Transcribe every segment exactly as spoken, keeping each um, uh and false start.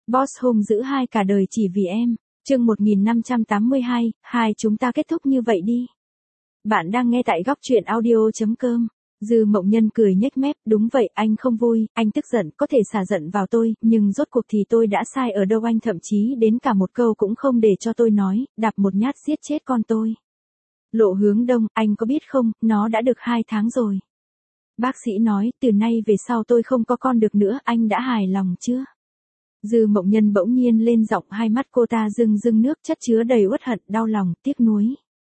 Boss hung dữ hai cả đời chỉ vì em. Chương một nghìn năm trăm tám mươi hai, hai chúng ta kết thúc như vậy đi. Bạn đang nghe tại góc truyện audio chấm com. Dư Mộng Nhân cười nhếch mép, đúng vậy, anh không vui, anh tức giận, có thể xả giận vào tôi, nhưng rốt cuộc thì tôi đã sai ở đâu, anh thậm chí đến cả một câu cũng không để cho tôi nói, đạp một nhát giết chết con tôi. Lộ Hướng Đông, anh có biết không, nó đã được hai tháng rồi. Bác sĩ nói, từ nay về sau tôi không có con được nữa, anh đã hài lòng chưa? Dư Mộng Nhân bỗng nhiên lên giọng, hai mắt cô ta rưng rưng nước chất chứa đầy uất hận, đau lòng, tiếc nuối.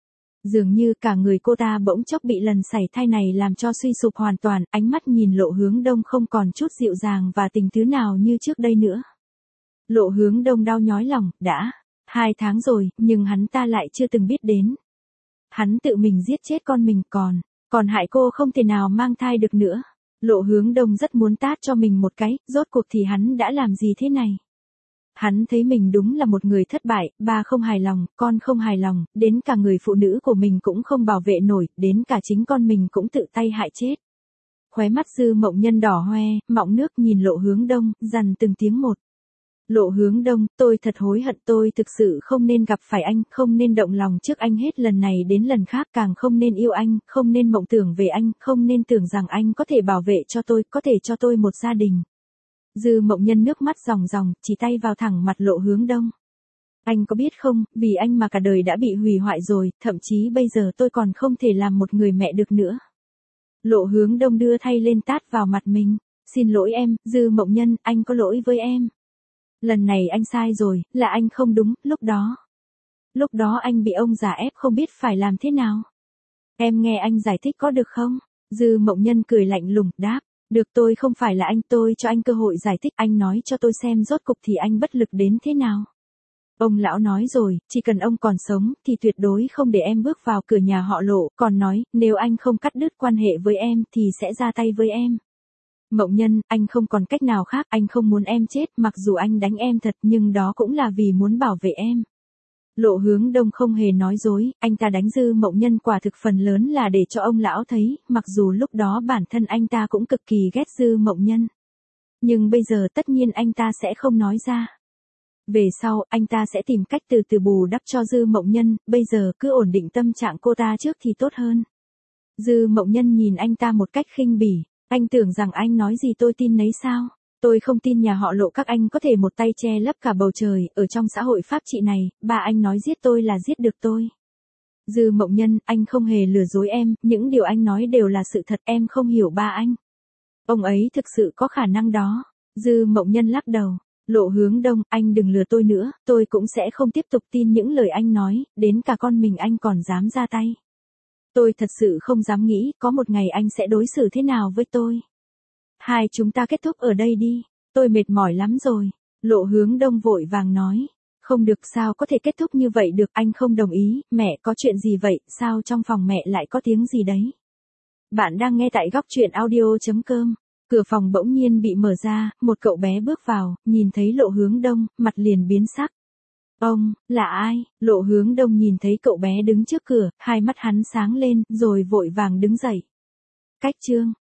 Dường như cả người cô ta bỗng chốc bị lần sảy thai này làm cho suy sụp hoàn toàn, ánh mắt nhìn Lộ Hướng Đông không còn chút dịu dàng và tình tứ nào như trước đây nữa. Lộ Hướng Đông đau nhói lòng, đã hai tháng rồi, nhưng hắn ta lại chưa từng biết đến. Hắn tự mình giết chết con mình, còn, còn hại cô không thể nào mang thai được nữa. Lộ Hướng Đông rất muốn tát cho mình một cái, rốt cuộc thì hắn đã làm gì thế này? Hắn thấy mình đúng là một người thất bại, ba không hài lòng, con không hài lòng, đến cả người phụ nữ của mình cũng không bảo vệ nổi, đến cả chính con mình cũng tự tay hại chết. Khóe mắt Dư Mộng Nhân đỏ hoe, mọng nước nhìn Lộ Hướng Đông, dằn từng tiếng một. Lộ Hướng Đông, tôi thật hối hận, tôi thực sự không nên gặp phải anh, không nên động lòng trước anh hết lần này đến lần khác, càng không nên yêu anh, không nên mộng tưởng về anh, không nên tưởng rằng anh có thể bảo vệ cho tôi, có thể cho tôi một gia đình. Dư Mộng Nhân nước mắt ròng ròng, chỉ tay vào thẳng mặt Lộ Hướng Đông. Anh có biết không, vì anh mà cả đời đã bị hủy hoại rồi, thậm chí bây giờ tôi còn không thể làm một người mẹ được nữa. Lộ Hướng Đông đưa thay lên tát vào mặt mình. Xin lỗi em, Dư Mộng Nhân, anh có lỗi với em. Lần này anh sai rồi, là anh không đúng, lúc đó. Lúc đó anh bị ông già ép không biết phải làm thế nào. Em nghe anh giải thích có được không? Dư Mộng Nhân cười lạnh lùng, đáp. Được, tôi không phải là anh, tôi cho anh cơ hội giải thích, anh nói cho tôi xem rốt cục thì anh bất lực đến thế nào. Ông lão nói rồi, chỉ cần ông còn sống, thì tuyệt đối không để em bước vào cửa nhà họ Lộ, còn nói, nếu anh không cắt đứt quan hệ với em, thì sẽ ra tay với em. Mộng Nhân, anh không còn cách nào khác, anh không muốn em chết, mặc dù anh đánh em thật, nhưng đó cũng là vì muốn bảo vệ em. Lộ Hướng Đông không hề nói dối, anh ta đánh Dư Mộng Nhân quả thực phần lớn là để cho ông lão thấy, mặc dù lúc đó bản thân anh ta cũng cực kỳ ghét Dư Mộng Nhân. Nhưng bây giờ tất nhiên anh ta sẽ không nói ra. Về sau, anh ta sẽ tìm cách từ từ bù đắp cho Dư Mộng Nhân, bây giờ cứ ổn định tâm trạng cô ta trước thì tốt hơn. Dư Mộng Nhân nhìn anh ta một cách khinh bỉ, anh tưởng rằng anh nói gì tôi tin nấy sao? Tôi không tin nhà họ Lộ các anh có thể một tay che lấp cả bầu trời, ở trong xã hội pháp trị này, ba anh nói giết tôi là giết được tôi. Dư Mộng Nhân, anh không hề lừa dối em, những điều anh nói đều là sự thật, em không hiểu ba anh. Ông ấy thực sự có khả năng đó. Dư Mộng Nhân lắc đầu. Lộ Hướng Đông, anh đừng lừa tôi nữa, tôi cũng sẽ không tiếp tục tin những lời anh nói, đến cả con mình anh còn dám ra tay. Tôi thật sự không dám nghĩ, có một ngày anh sẽ đối xử thế nào với tôi. Hai chúng ta kết thúc ở đây đi, tôi mệt mỏi lắm rồi. Lộ Hướng Đông vội vàng nói. Không được, sao có thể kết thúc như vậy được, anh không đồng ý. Mẹ, có chuyện gì vậy, sao trong phòng mẹ lại có tiếng gì đấy? Bạn đang nghe tại góc truyện audio chấm com. Cửa phòng bỗng nhiên bị mở ra, một cậu bé bước vào, nhìn thấy Lộ Hướng Đông, mặt liền biến sắc. Ông, là ai? Lộ Hướng Đông nhìn thấy cậu bé đứng trước cửa, hai mắt hắn sáng lên, rồi vội vàng đứng dậy. Cách chương.